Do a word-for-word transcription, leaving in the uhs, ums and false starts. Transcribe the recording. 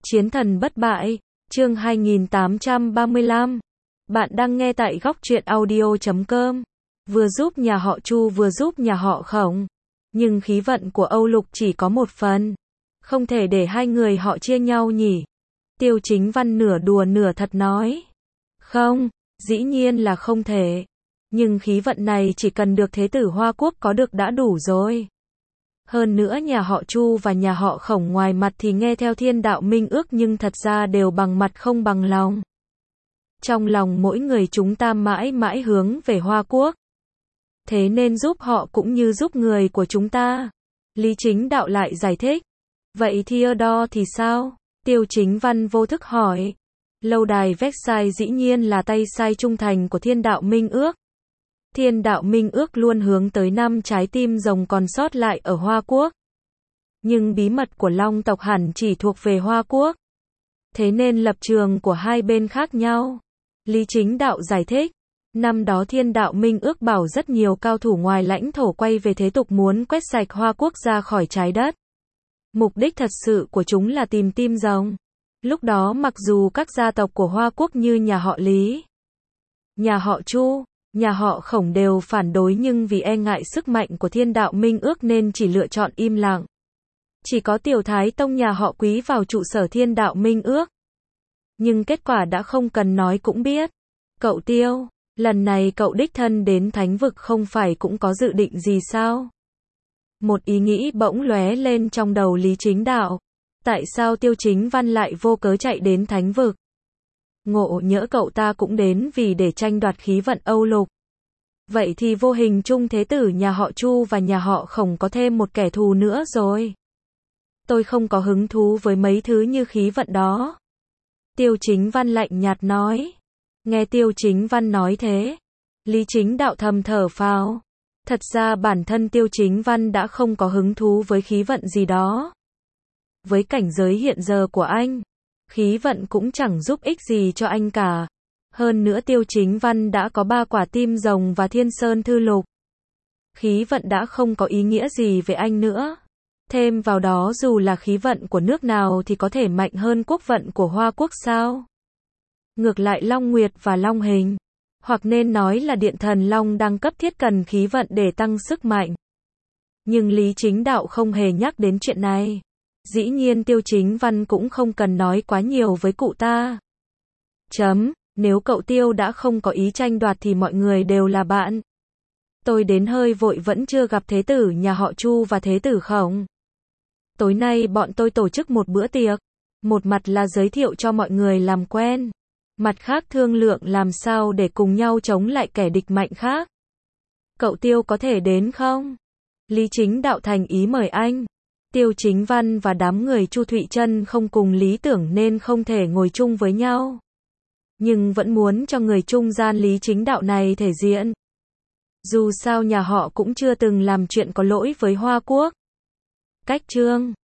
Chiến thần bất bại, chương hai nghìn tám trăm ba mươi lăm. Bạn đang nghe tại góc truyện audio chấm com. Vừa giúp nhà họ Chu vừa giúp nhà họ Khổng. Nhưng khí vận của Âu Lục chỉ có một phần. Không thể để hai người họ chia nhau nhỉ. Tiêu Chính Văn nửa đùa nửa thật nói. Không, dĩ nhiên là không thể. Nhưng khí vận này chỉ cần được thế tử Hoa Quốc có được đã đủ rồi. Hơn nữa nhà họ Chu và nhà họ Khổng ngoài mặt thì nghe theo thiên đạo minh ước nhưng thật ra đều bằng mặt không bằng lòng. Trong lòng mỗi người chúng ta mãi mãi hướng về Hoa Quốc. Thế nên giúp họ cũng như giúp người của chúng ta. Lý Chính Đạo lại giải thích. Vậy Theodore thì sao? Tiêu Chính Văn vô thức hỏi. Lâu đài Versailles dĩ nhiên là tay sai trung thành của thiên đạo minh ước. Thiên đạo minh ước luôn hướng tới năm trái tim rồng còn sót lại ở Hoa Quốc. Nhưng bí mật của Long tộc hẳn chỉ thuộc về Hoa Quốc. Thế nên lập trường của hai bên khác nhau. Lý Chính Đạo giải thích. Năm đó thiên đạo minh ước bảo rất nhiều cao thủ ngoài lãnh thổ quay về thế tục muốn quét sạch Hoa Quốc ra khỏi trái đất. Mục đích thật sự của chúng là tìm tim rồng. Lúc đó mặc dù các gia tộc của Hoa Quốc như nhà họ Lý, nhà họ Chu, nhà họ Khổng đều phản đối nhưng vì e ngại sức mạnh của thiên đạo minh ước nên chỉ lựa chọn im lặng. Chỉ có Tiểu Thái Tông nhà họ Quý vào trụ sở thiên đạo minh ước. Nhưng kết quả đã không cần nói cũng biết. Cậu Tiêu, lần này cậu đích thân đến thánh vực không phải cũng có dự định gì sao? Một ý nghĩ bỗng lóe lên trong đầu Lý Chính Đạo. Tại sao Tiêu Chính Văn lại vô cớ chạy đến thánh vực? Ngộ nhỡ cậu ta cũng đến vì để tranh đoạt khí vận Âu Lục. Vậy thì vô hình chung thế tử nhà họ Chu và nhà họ Khổng có thêm một kẻ thù nữa rồi. Tôi không có hứng thú với mấy thứ như khí vận đó. Tiêu Chính Văn lạnh nhạt nói. Nghe Tiêu Chính Văn nói thế, Lý Chính Đạo thầm thở phào. Thật ra bản thân Tiêu Chính Văn đã không có hứng thú với khí vận gì đó. Với cảnh giới hiện giờ của anh, khí vận cũng chẳng giúp ích gì cho anh cả. Hơn nữa Tiêu Chính Văn đã có ba quả tim rồng và Thiên Sơn Thư Lục. Khí vận đã không có ý nghĩa gì với anh nữa. Thêm vào đó dù là khí vận của nước nào thì có thể mạnh hơn quốc vận của Hoa Quốc sao? Ngược lại Long Nguyệt và Long Hình, hoặc nên nói là Điện Thần Long đang cấp thiết cần khí vận để tăng sức mạnh. Nhưng Lý Chính Đạo không hề nhắc đến chuyện này. Dĩ nhiên Tiêu Chính Văn cũng không cần nói quá nhiều với cụ ta. Chấm, nếu cậu Tiêu đã không có ý tranh đoạt thì mọi người đều là bạn. Tôi đến hơi vội vẫn chưa gặp thế tử nhà họ Chu và thế tử Khổng. Tối nay bọn tôi tổ chức một bữa tiệc. Một mặt là giới thiệu cho mọi người làm quen. Mặt khác thương lượng làm sao để cùng nhau chống lại kẻ địch mạnh khác. Cậu Tiêu có thể đến không? Lý Chính Đạo thành ý mời anh. Tiêu Chính Văn và đám người Chu Thụy Trân không cùng lý tưởng nên không thể ngồi chung với nhau. Nhưng vẫn muốn cho người trung gian Lý Chính Đạo này thể diện. Dù sao nhà họ cũng chưa từng làm chuyện có lỗi với Hoa Quốc. Cách chương